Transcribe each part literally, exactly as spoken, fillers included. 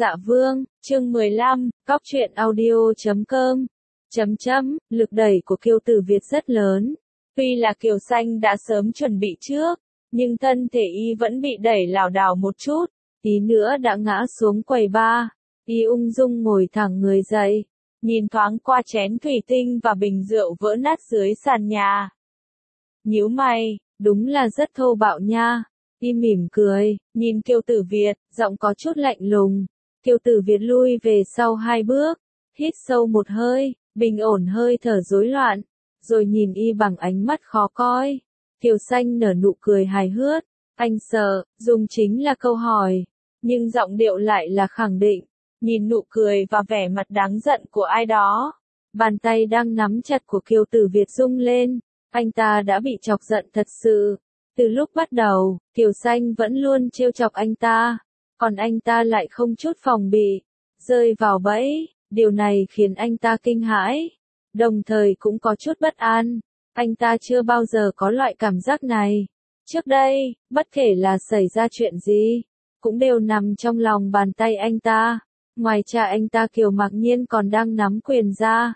Dạ Vương, chương mười lăm, cóc truyện audio chấm com. Chấm chấm, lực đẩy của Kiều Tử Việt rất lớn. Tuy là Kiều Xanh đã sớm chuẩn bị trước, nhưng thân thể y vẫn bị đẩy lảo đảo một chút, tí nữa đã ngã xuống quầy bar. Y ung dung ngồi thẳng người dậy, nhìn thoáng qua chén thủy tinh và bình rượu vỡ nát dưới sàn nhà. Nhíu mày, đúng là rất thô bạo nha. Y mỉm cười, nhìn Kiều Tử Việt, giọng có chút lạnh lùng. Kiều Tử Việt lui về sau hai bước, hít sâu một hơi, bình ổn hơi thở rối loạn, rồi nhìn y bằng ánh mắt khó coi. Kiều Xanh nở nụ cười hài hước, anh sợ, dùng chính là câu hỏi, nhưng giọng điệu lại là khẳng định, nhìn nụ cười và vẻ mặt đáng giận của ai đó. Bàn tay đang nắm chặt của Kiều Tử Việt rung lên, anh ta đã bị chọc giận thật sự. Từ lúc bắt đầu, Kiều Xanh vẫn luôn trêu chọc anh ta, còn anh ta lại không chút phòng bị, rơi vào bẫy, điều này khiến anh ta kinh hãi, đồng thời cũng có chút bất an. Anh ta chưa bao giờ có loại cảm giác này. Trước đây, bất kể là xảy ra chuyện gì, cũng đều nằm trong lòng bàn tay anh ta. Ngoài cha anh ta Kiều Mạc Nhiên còn đang nắm quyền ra.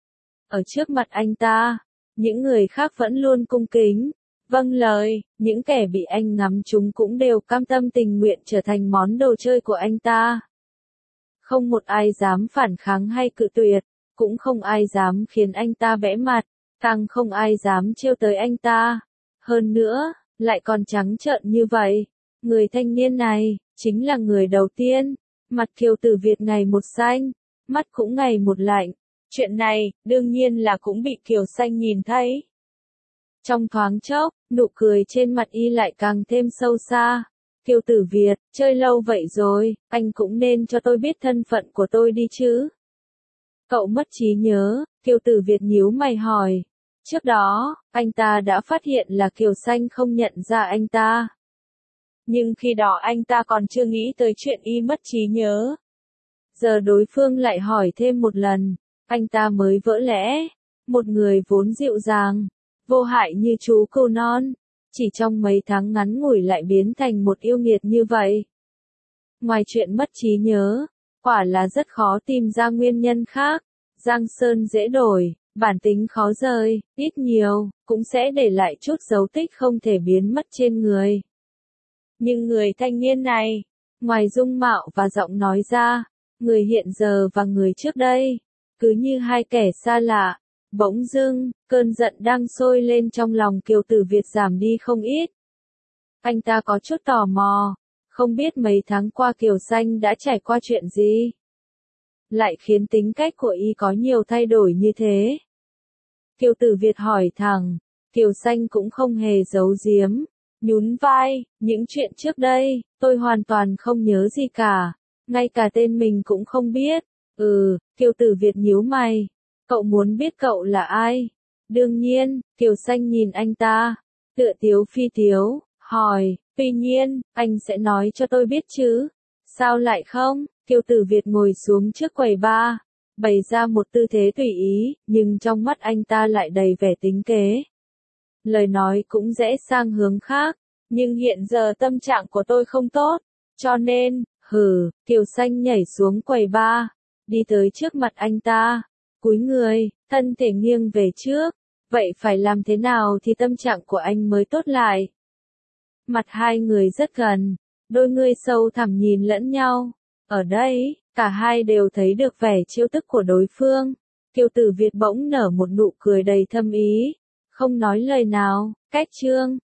Ở trước mặt anh ta, những người khác vẫn luôn cung kính, vâng lời, những kẻ bị anh ngắm chúng cũng đều cam tâm tình nguyện trở thành món đồ chơi của anh ta. Không một ai dám phản kháng hay cự tuyệt, cũng không ai dám khiến anh ta bẽ mặt, càng không ai dám trêu tới anh ta. Hơn nữa, lại còn trắng trợn như vậy. Người thanh niên này, chính là người đầu tiên. Mặt Kiều Tử Việt ngày một xanh, mắt cũng ngày một lạnh. Chuyện này, đương nhiên là cũng bị Kiều Xanh nhìn thấy. Trong thoáng chốc, nụ cười trên mặt y lại càng thêm sâu xa. Kiều Tử Việt, chơi lâu vậy rồi, anh cũng nên cho tôi biết thân phận của tôi đi chứ. Cậu mất trí nhớ, Kiều Tử Việt nhíu mày hỏi. Trước đó, anh ta đã phát hiện là Kiều Xanh không nhận ra anh ta. Nhưng khi đó anh ta còn chưa nghĩ tới chuyện y mất trí nhớ. Giờ đối phương lại hỏi thêm một lần, anh ta mới vỡ lẽ. Một người vốn dịu dàng, vô hại như chú cừu non, chỉ trong mấy tháng ngắn ngủi lại biến thành một yêu nghiệt như vậy. Ngoài chuyện mất trí nhớ, quả là rất khó tìm ra nguyên nhân khác. Giang sơn dễ đổi, bản tính khó rời, ít nhiều, cũng sẽ để lại chút dấu tích không thể biến mất trên người. Nhưng người thanh niên này, ngoài dung mạo và giọng nói ra, người hiện giờ và người trước đây, cứ như hai kẻ xa lạ. Bỗng dưng, cơn giận đang sôi lên trong lòng Kiều Tử Việt giảm đi không ít. Anh ta có chút tò mò, không biết mấy tháng qua Kiều Xanh đã trải qua chuyện gì, lại khiến tính cách của y có nhiều thay đổi như thế. Kiều Tử Việt hỏi thẳng, Kiều Xanh cũng không hề giấu giếm, nhún vai, những chuyện trước đây, tôi hoàn toàn không nhớ gì cả, ngay cả tên mình cũng không biết. Ừ, Kiều Tử Việt nhíu mày. Cậu muốn biết cậu là ai? Đương nhiên, Kiều Xanh nhìn anh ta, tựa tiếu phi tiếu, hỏi, tuy nhiên, anh sẽ nói cho tôi biết chứ? Sao lại không? Kiều Tử Việt ngồi xuống trước quầy bar, bày ra một tư thế tùy ý, nhưng trong mắt anh ta lại đầy vẻ tính kế. Lời nói cũng rẽ sang hướng khác, nhưng hiện giờ tâm trạng của tôi không tốt, cho nên, hừ, Kiều Xanh nhảy xuống quầy bar, đi tới trước mặt anh ta. Cúi người, thân thể nghiêng về trước, vậy phải làm thế nào thì tâm trạng của anh mới tốt lại? Mặt hai người rất gần, đôi người sâu thẳm nhìn lẫn nhau. Ở đây, cả hai đều thấy được vẻ trêu tức của đối phương. Kiều Tử Việt bỗng nở một nụ cười đầy thâm ý, không nói lời nào, cách chương.